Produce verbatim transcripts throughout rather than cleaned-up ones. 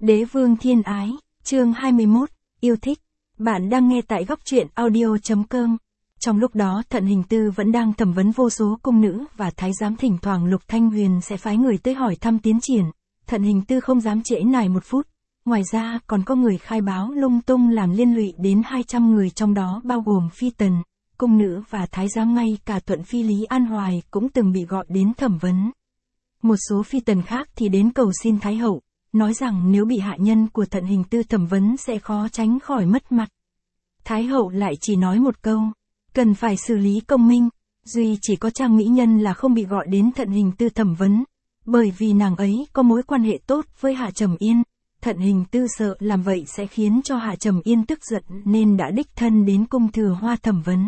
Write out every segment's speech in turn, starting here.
Đế vương thiên ái, chương hai mươi mốt, yêu thích. Bạn đang nghe tại góc truyện audio.com. Trong lúc đó Thận Hình Tư vẫn đang thẩm vấn vô số cung nữ và thái giám, thỉnh thoảng Lục Thanh Huyền sẽ phái người tới hỏi thăm tiến triển. Thận Hình Tư không dám trễ nải một phút. Ngoài ra còn có người khai báo lung tung làm liên lụy đến hai trăm người, trong đó bao gồm phi tần, cung nữ và thái giám, ngay cả Thuận Phi Lý An Hoài cũng từng bị gọi đến thẩm vấn. Một số phi tần khác thì đến cầu xin Thái Hậu, nói rằng nếu bị hạ nhân của Thận Hình Tư thẩm vấn sẽ khó tránh khỏi mất mặt. Thái Hậu lại chỉ nói một câu, cần phải xử lý công minh, duy chỉ có Trang Mỹ Nhân là không bị gọi đến Thận Hình Tư thẩm vấn, bởi vì nàng ấy có mối quan hệ tốt với Hạ Trầm Yên. Thận Hình Tư sợ làm vậy sẽ khiến cho Hạ Trầm Yên tức giận nên đã đích thân đến cung Thừa Hoa thẩm vấn.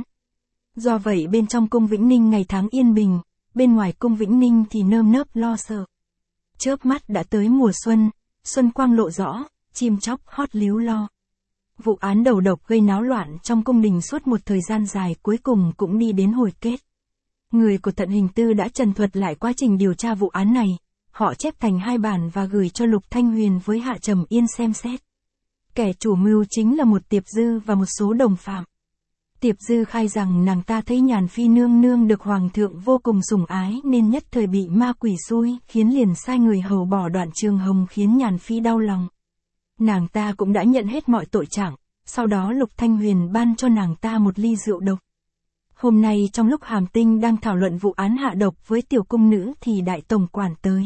Do vậy bên trong cung Vĩnh Ninh ngày tháng yên bình, bên ngoài cung Vĩnh Ninh thì nơm nớp lo sợ. Chớp mắt đã tới mùa xuân, xuân quang lộ rõ, chim chóc hót líu lo. Vụ án đầu độc gây náo loạn trong cung đình suốt một thời gian dài cuối cùng cũng đi đến hồi kết. Người của Thận Hình Tư đã trần thuật lại quá trình điều tra vụ án này, họ chép thành hai bản và gửi cho Lục Thanh Huyền với Hạ Trầm Yên xem xét. Kẻ chủ mưu chính là một Tiệp Dư và một số đồng phạm. Tiệp Dư khai rằng nàng ta thấy Nhàn Phi nương nương được Hoàng thượng vô cùng sủng ái nên nhất thời bị ma quỷ xui, khiến liền sai người hầu bỏ Đoạn Trường Hồng khiến Nhàn Phi đau lòng. Nàng ta cũng đã nhận hết mọi tội trạng, sau đó Lục Thanh Huyền ban cho nàng ta một ly rượu độc. Hôm nay trong lúc Hàm Tinh đang thảo luận vụ án hạ độc với tiểu cung nữ thì Đại Tổng Quản tới.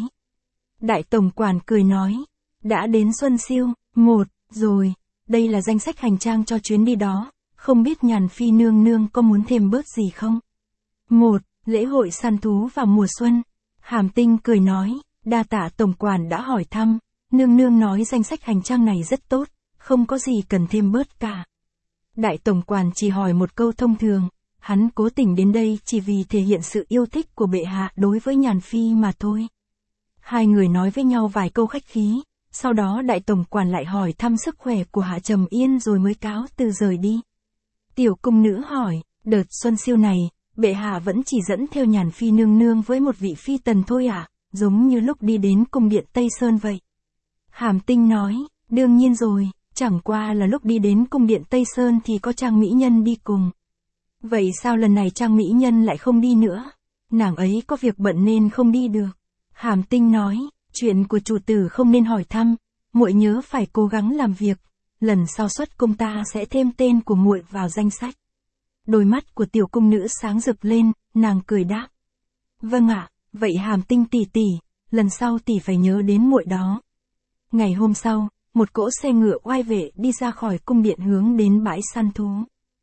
Đại Tổng Quản cười nói, đã đến Xuân Siêu, một, rồi, đây là danh sách hành trang cho chuyến đi đó. Không biết Nhàn Phi nương nương có muốn thêm bớt gì không? Một, lễ hội săn thú vào mùa xuân. Hàm Tinh cười nói, đa tạ Tổng Quản đã hỏi thăm, nương nương nói danh sách hành trang này rất tốt, không có gì cần thêm bớt cả. Đại Tổng Quản chỉ hỏi một câu thông thường, hắn cố tình đến đây chỉ vì thể hiện sự yêu thích của bệ hạ đối với Nhàn Phi mà thôi. Hai người nói với nhau vài câu khách khí, sau đó Đại Tổng Quản lại hỏi thăm sức khỏe của Hạ Trầm Yên rồi mới cáo từ rời đi. Tiểu cung nữ hỏi, đợt Xuân Siêu này, bệ hạ vẫn chỉ dẫn theo Nhàn Phi nương nương với một vị phi tần thôi à, giống như lúc đi đến cung điện Tây Sơn vậy. Hàm Tinh nói, đương nhiên rồi, chẳng qua là lúc đi đến cung điện Tây Sơn thì có Trang Mỹ Nhân đi cùng. Vậy sao lần này Trang Mỹ Nhân lại không đi nữa? Nàng ấy có việc bận nên không đi được. Hàm Tinh nói, chuyện của chủ tử không nên hỏi thăm, muội nhớ phải cố gắng làm việc. Lần sau xuất cung ta sẽ thêm tên của muội vào danh sách. Đôi mắt của tiểu cung nữ sáng rực lên, nàng cười đáp. Vâng ạ, vậy Hàm Tinh tỷ tỷ, lần sau tỷ phải nhớ đến muội đó. Ngày hôm sau, một cỗ xe ngựa oai vệ đi ra khỏi cung điện hướng đến bãi săn thú.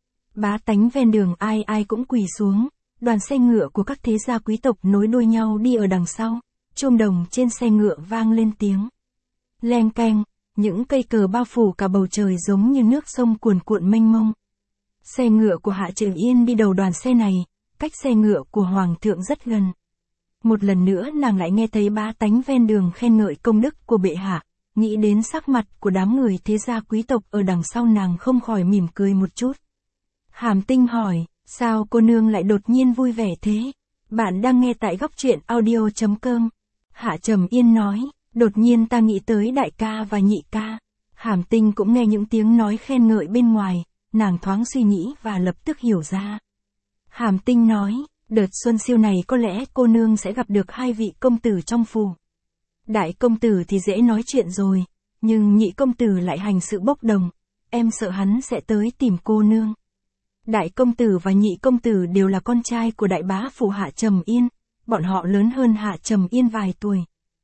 Bá tánh ven đường ai ai cũng quỳ xuống, đoàn xe ngựa của các thế gia quý tộc nối đuôi nhau đi ở đằng sau, chuông đồng trên xe ngựa vang lên tiếng. Leng keng. Những cây cờ bao phủ cả bầu trời giống như nước sông cuồn cuộn mênh mông. Xe ngựa của Hạ Trầm Yên đi đầu đoàn xe này, cách xe ngựa của Hoàng thượng rất gần. Một lần nữa nàng lại nghe thấy bá tánh ven đường khen ngợi công đức của bệ hạ, nghĩ đến sắc mặt của đám người thế gia quý tộc ở đằng sau nàng không khỏi mỉm cười một chút. Hàm Tinh hỏi, sao cô nương lại đột nhiên vui vẻ thế? Bạn đang nghe tại góc truyện audio.com. Hạ Trầm Yên nói, đột nhiên ta nghĩ tới đại ca và nhị ca. Hàm Tinh cũng nghe những tiếng nói khen ngợi bên ngoài, nàng thoáng suy nghĩ và lập tức hiểu ra. Hàm Tinh nói, đợt Xuân Siêu này có lẽ cô nương sẽ gặp được hai vị công tử trong phủ. Đại công tử thì dễ nói chuyện rồi, nhưng nhị công tử lại hành sự bốc đồng, em sợ hắn sẽ tới tìm cô nương. Đại công tử và nhị công tử đều là con trai của đại bá phủ Hạ Trầm Yên, bọn họ lớn hơn Hạ Trầm Yên vài tuổi.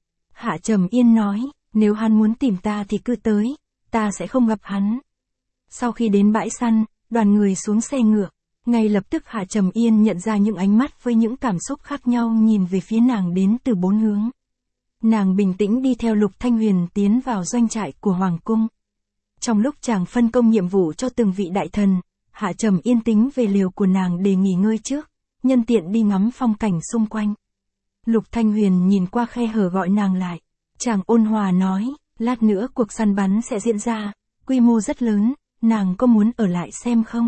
Hạ Trầm Yên nói, nếu hắn muốn tìm ta thì cứ tới, ta sẽ không gặp hắn. Sau khi đến bãi săn, đoàn người xuống xe ngựa, ngay lập tức Hạ Trầm Yên nhận ra những ánh mắt với những cảm xúc khác nhau nhìn về phía nàng đến từ bốn hướng. Nàng bình tĩnh đi theo Lục Thanh Huyền tiến vào doanh trại của Hoàng cung. Trong lúc chàng phân công nhiệm vụ cho từng vị đại thần, Hạ Trầm Yên tính về liều của nàng để nghỉ ngơi trước, nhân tiện đi ngắm phong cảnh xung quanh. Lục Thanh Huyền nhìn qua khe hở gọi nàng lại. Chàng ôn hòa nói, lát nữa cuộc săn bắn sẽ diễn ra, quy mô rất lớn, nàng có muốn ở lại xem không?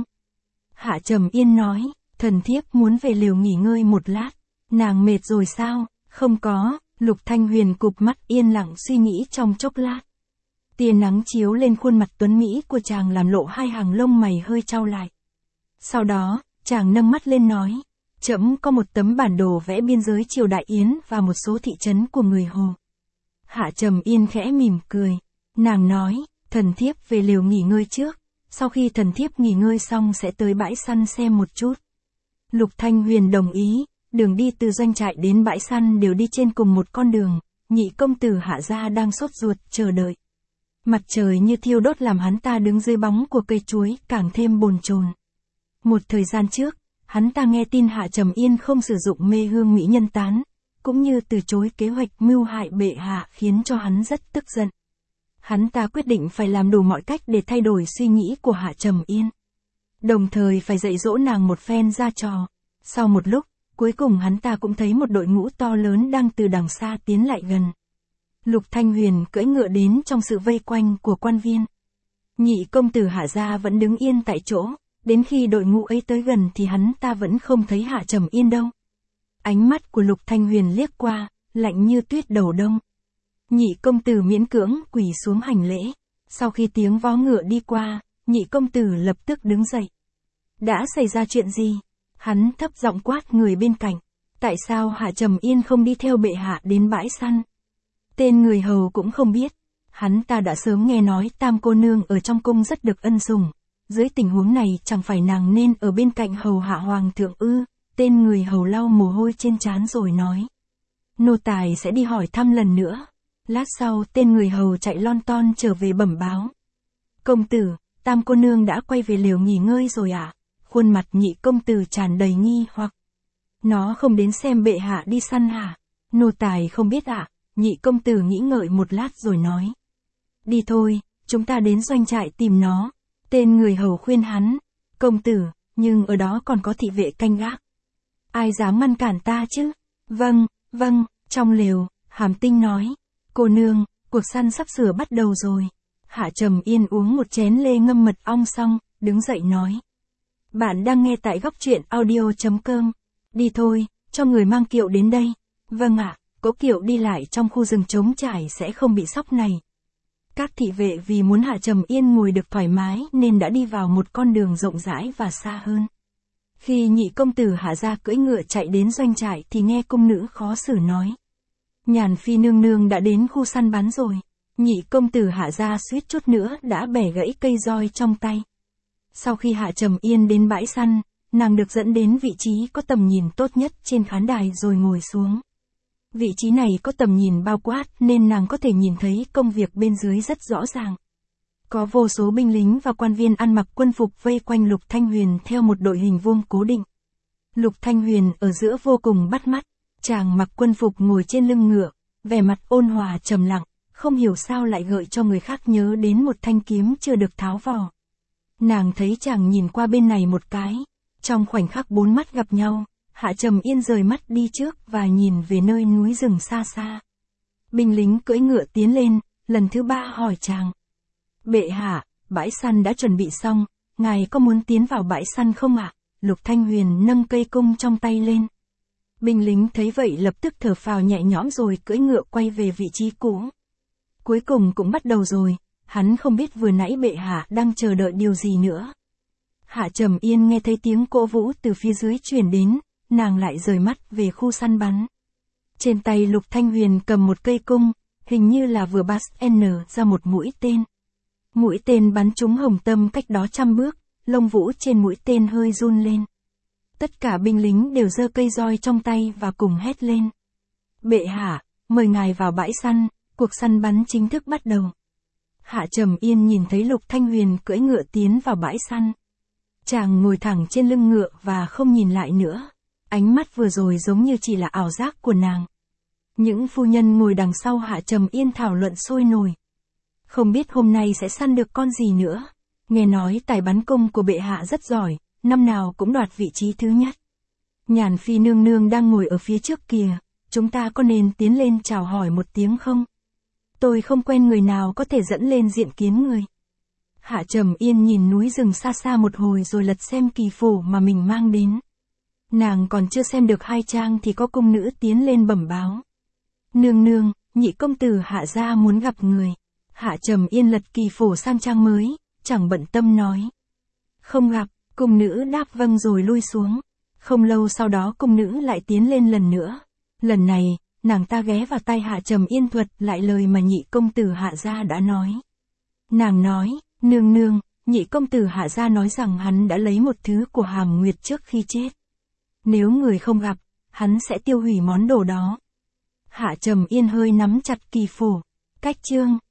Hạ Trầm Yên nói, thần thiếp muốn về liều nghỉ ngơi một lát. Nàng mệt rồi sao? Không có. Lục Thanh Huyền cụp mắt yên lặng suy nghĩ trong chốc lát. Tia nắng chiếu lên khuôn mặt tuấn mỹ của chàng làm lộ hai hàng lông mày hơi chau lại. Sau đó, chàng nâng mắt lên nói, trẫm có một tấm bản đồ vẽ biên giới triều Đại Yến và một số thị trấn của người Hồ. Hạ Trầm Yên khẽ mỉm cười. Nàng nói, thần thiếp về lều nghỉ ngơi trước, sau khi thần thiếp nghỉ ngơi xong sẽ tới bãi săn xem một chút. Lục Thanh Huyền đồng ý, đường đi từ doanh trại đến bãi săn đều đi trên cùng một con đường, nhị công tử Hạ gia đang sốt ruột chờ đợi. Mặt trời như thiêu đốt làm hắn ta đứng dưới bóng của cây chuối càng thêm bồn chồn. Một thời gian trước, hắn ta nghe tin Hạ Trầm Yên không sử dụng mê hương mỹ nhân tán, cũng như từ chối kế hoạch mưu hại bệ hạ khiến cho hắn rất tức giận. Hắn ta quyết định phải làm đủ mọi cách để thay đổi suy nghĩ của Hạ Trầm Yên. Đồng thời phải dạy dỗ nàng một phen ra trò. Sau một lúc, cuối cùng hắn ta cũng thấy một đội ngũ to lớn đang từ đằng xa tiến lại gần. Lục Thanh Huyền cưỡi ngựa đến trong sự vây quanh của quan viên. Nhị công tử Hạ gia vẫn đứng yên tại chỗ, đến khi đội ngũ ấy tới gần thì hắn ta vẫn không thấy Hạ Trầm Yên đâu. Ánh mắt của Lục Thanh Huyền liếc qua, lạnh như tuyết đầu đông. Nhị công tử miễn cưỡng quỳ xuống hành lễ. Sau khi tiếng vó ngựa đi qua, nhị công tử lập tức đứng dậy. Đã xảy ra chuyện gì? Hắn thấp giọng quát người bên cạnh. Tại sao Hạ Trầm Yên không đi theo bệ hạ đến bãi săn? Tên người hầu cũng không biết. Hắn ta đã sớm nghe nói tam cô nương ở trong cung rất được ân sủng. Dưới tình huống này chẳng phải nàng nên ở bên cạnh hầu hạ hoàng thượng ư? Tên người hầu lau mồ hôi trên trán rồi nói. Nô tài sẽ đi hỏi thăm lần nữa. Lát sau tên người hầu chạy lon ton trở về bẩm báo. Công tử, tam cô nương đã quay về lều nghỉ ngơi rồi ạ. À? Khuôn mặt nhị công tử tràn đầy nghi hoặc. Nó không đến xem bệ hạ đi săn hả? Nô tài không biết ạ. À? Nhị công tử nghĩ ngợi một lát rồi nói. Đi thôi, chúng ta đến doanh trại tìm nó. Tên người hầu khuyên hắn. Công tử, nhưng ở đó còn có thị vệ canh gác. Ai dám ngăn cản ta chứ? Vâng, vâng, trong lều, Hàm Tinh nói. Cô nương, cuộc săn sắp sửa bắt đầu rồi. Hạ Trầm Yên uống một chén lê ngâm mật ong xong, đứng dậy nói. Bạn đang nghe tại góc truyện audio chấm com. Đi thôi, cho người mang kiệu đến đây. Vâng ạ, có kiệu đi lại trong khu rừng trống trải sẽ không bị sóc này. Các thị vệ vì muốn Hạ Trầm Yên ngồi được thoải mái nên đã đi vào một con đường rộng rãi và xa hơn. Khi nhị công tử Hạ gia cưỡi ngựa chạy đến doanh trại thì nghe cung nữ khó xử nói. Nhàn Phi nương nương đã đến khu săn bắn rồi. Nhị công tử Hạ gia suýt chút nữa đã bẻ gãy cây roi trong tay. Sau khi Hạ Trầm Yên đến bãi săn, nàng được dẫn đến vị trí có tầm nhìn tốt nhất trên khán đài rồi ngồi xuống. Vị trí này có tầm nhìn bao quát nên nàng có thể nhìn thấy công việc bên dưới rất rõ ràng. Có vô số binh lính và quan viên ăn mặc quân phục vây quanh Lục Thanh Huyền theo một đội hình vuông cố định. Lục Thanh Huyền ở giữa vô cùng bắt mắt, chàng mặc quân phục ngồi trên lưng ngựa, vẻ mặt ôn hòa trầm lặng, không hiểu sao lại gợi cho người khác nhớ đến một thanh kiếm chưa được tháo vỏ. Nàng thấy chàng nhìn qua bên này một cái, trong khoảnh khắc bốn mắt gặp nhau, Hạ Trầm Yên rời mắt đi trước và nhìn về nơi núi rừng xa xa. Binh lính cưỡi ngựa tiến lên, lần thứ ba hỏi chàng. Bệ hạ, bãi săn đã chuẩn bị xong, ngài có muốn tiến vào bãi săn không ạ? À? Lục Thanh Huyền nâng cây cung trong tay lên. Binh lính thấy vậy lập tức thở phào nhẹ nhõm rồi cưỡi ngựa quay về vị trí cũ. Cuối cùng cũng bắt đầu rồi, hắn không biết vừa nãy bệ hạ đang chờ đợi điều gì nữa. Hạ Trầm Yên nghe thấy tiếng cỗ vũ từ phía dưới truyền đến, nàng lại rời mắt về khu săn bắn. Trên tay Lục Thanh Huyền cầm một cây cung, hình như là vừa bắn ra một mũi tên. Mũi tên bắn trúng hồng tâm cách đó trăm bước, lông vũ trên mũi tên hơi run lên. Tất cả binh lính đều giơ cây roi trong tay và cùng hét lên. Bệ hạ, mời ngài vào bãi săn, cuộc săn bắn chính thức bắt đầu. Hạ Trầm Yên nhìn thấy Lục Thanh Huyền cưỡi ngựa tiến vào bãi săn. Chàng ngồi thẳng trên lưng ngựa và không nhìn lại nữa. Ánh mắt vừa rồi giống như chỉ là ảo giác của nàng. Những phu nhân ngồi đằng sau Hạ Trầm Yên thảo luận sôi nổi. Không biết hôm nay sẽ săn được con gì nữa. Nghe nói tài bắn cung của bệ hạ rất giỏi, năm nào cũng đoạt vị trí thứ nhất. Nhàn Phi nương nương đang ngồi ở phía trước kìa, chúng ta có nên tiến lên chào hỏi một tiếng không? Tôi không quen người nào có thể dẫn lên diện kiến người. Hạ Trầm Yên nhìn núi rừng xa xa một hồi rồi lật xem kỳ phổ mà mình mang đến. Nàng còn chưa xem được hai trang thì có cung nữ tiến lên bẩm báo. Nương nương, nhị công tử Hạ gia muốn gặp người. Hạ Trầm Yên lật kỳ phổ sang trang mới, chẳng bận tâm nói. Không gặp, cung nữ đáp vâng rồi lui xuống. Không lâu sau đó cung nữ lại tiến lên lần nữa. Lần này, nàng ta ghé vào tai Hạ Trầm Yên thuật lại lời mà nhị công tử Hạ gia đã nói. Nàng nói, nương nương, nhị công tử Hạ gia nói rằng hắn đã lấy một thứ của Hàm Nguyệt trước khi chết. Nếu người không gặp, hắn sẽ tiêu hủy món đồ đó. Hạ Trầm Yên hơi nắm chặt kỳ phổ. Cách chương